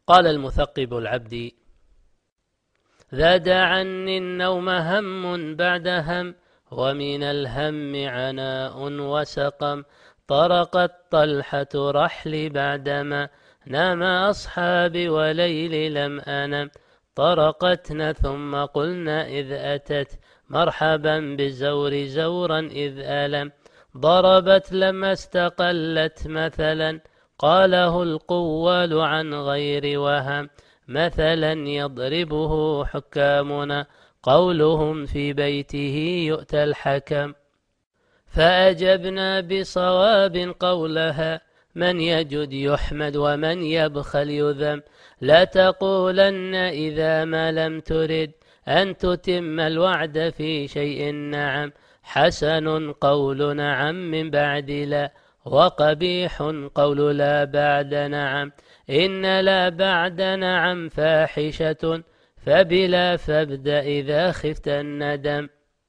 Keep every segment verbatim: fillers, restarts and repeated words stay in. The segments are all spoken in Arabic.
قال المثقب العبدي: ذاد عني النوم هم بعد هم، ومن الهم عناء وسقم. طرقت طلحة رحلي بعدما نام أصحابي وليلي لم أنم. طرقتنا ثم قلنا إذ أتت مرحبا بالزور زورا إذ ألم. ضربت لما استقلت مثلا قاله القوال عن غير وهم. مثلا يضربه حكامنا قولهم في بيته يؤتى الحكم. فأجبنا بصواب قولها من يجد يحمد ومن يبخل يذم. لا تقولن إذا ما لم ترد أن تتم الوعد في شيء نعم. حسن قول نعم من بعد لا، وقبيح قول لا بعد نعم. إن لا بعد نعم فاحشة، فبلا فابدأ إذا خفت الندم.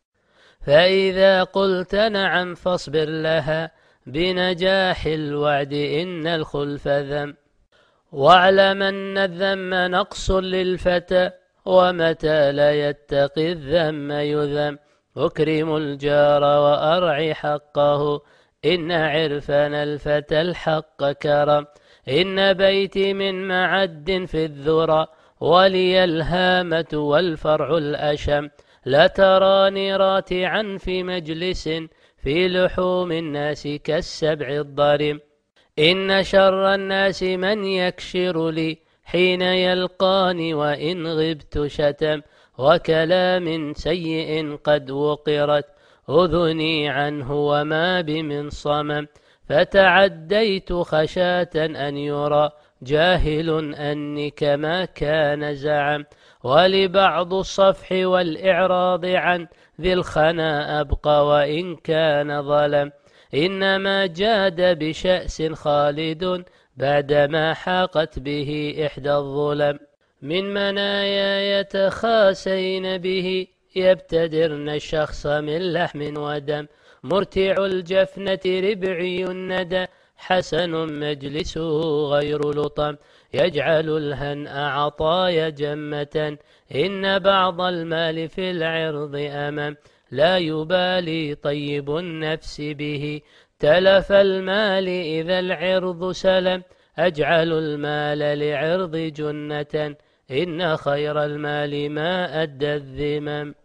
فإذا قلت نعم فاصبر لها بنجاح الوعد إن الخلف ذم. واعلم أن الذم نقص للفتى، ومتى لا يتقي الذم يذم. أكرم الجار وأرعي حقه، إن عرفان الفتى الحق كرم. إن بيتي من معد في الذرى، ولي الهامة والفرع الأشم. لا تراني راتعا في مجلس في لحوم الناس كالسبع الضرم. إن شر الناس من يكشر لي حين يلقاني وإن غبت شتم. وكلام سيء قد وقرت أذني عنه وما بمن صمم. فتعديت خشاة أن يرى جاهل أني كما كان زعم. ولبعض الصفح والإعراض عن ذي الخنا أبقى وإن كان ظلم. إنما جاد بشأس خالد بعدما حاقت به إحدى الظلم. من منايا يتخاسين به يبتدرن الشخص من لحم ودم. مرتع الجفنة ربعي الندى حسن مجلسه غير لطم. يجعل الهنأ عطايا جمة إن بعض المال في العرض أمم. لا يبالي طيب النفس به تلف المال إذا العرض سلم. أجعل المال لعرض جنة إن خير المال ما أدى الذمم.